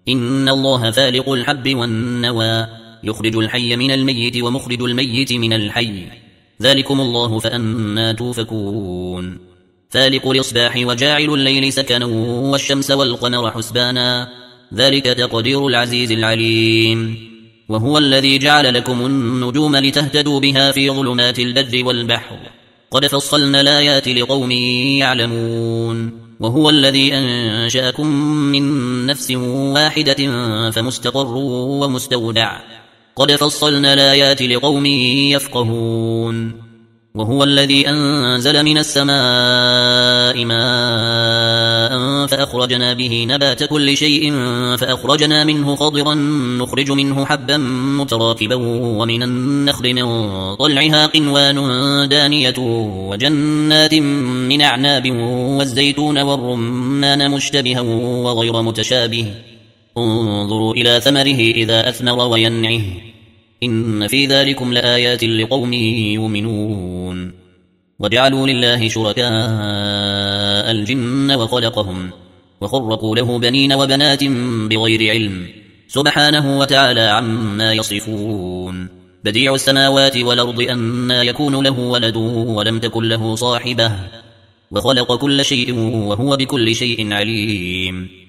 إن الله فالق الحب والنوى يخرج الحي من الميت ومخرج الميت من الحي ذلكم الله فأنا توفكون فالق الإصباح وجاعل الليل سكنا والشمس والقمر حسبانا ذلك تقدير العزيز العليم وهو الذي جعل لكم النجوم لتهتدوا بها في ظلمات البر والبحر قد فصلنا الآيات لقوم يعلمون وهو الذي أنشأكم من نفس واحدة فمستقر ومستودع قد فصلنا الآيات لقوم يفقهون وهو الذي أنزل من السماء ماء فأخرجنا به نبات كل شيء فأخرجنا منه خضرا نخرج منه حبا متراكبا ومن النخل من طلعها قنوان دانية وجنات من أعناب والزيتون والرمان مشتبها وغير متشابه انظروا إلى ثمره إذا أثمر وينعه إن في ذلكم لآيات لقوم يؤمنون وجعلوا لله شركاء الجن وخلقهم وخرقوا له بنين وبنات بغير علم سبحانه وتعالى عما يصفون بديع السماوات والأرض أنى يكون له ولد ولم تكن له صاحبة وخلق كل شيء وهو بكل شيء عليم